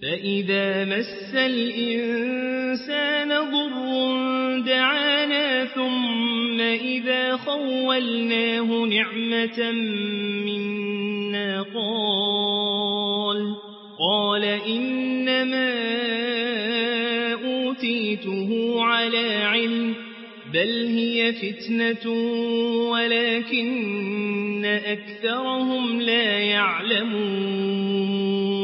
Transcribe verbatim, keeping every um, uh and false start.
فإذا مس الإنسان ضر دعانا ثم إذا خولناه نعمة منا قال قال إنما أوتيته على علم بل هي فتنة ولكن أكثرهم لا يعلمون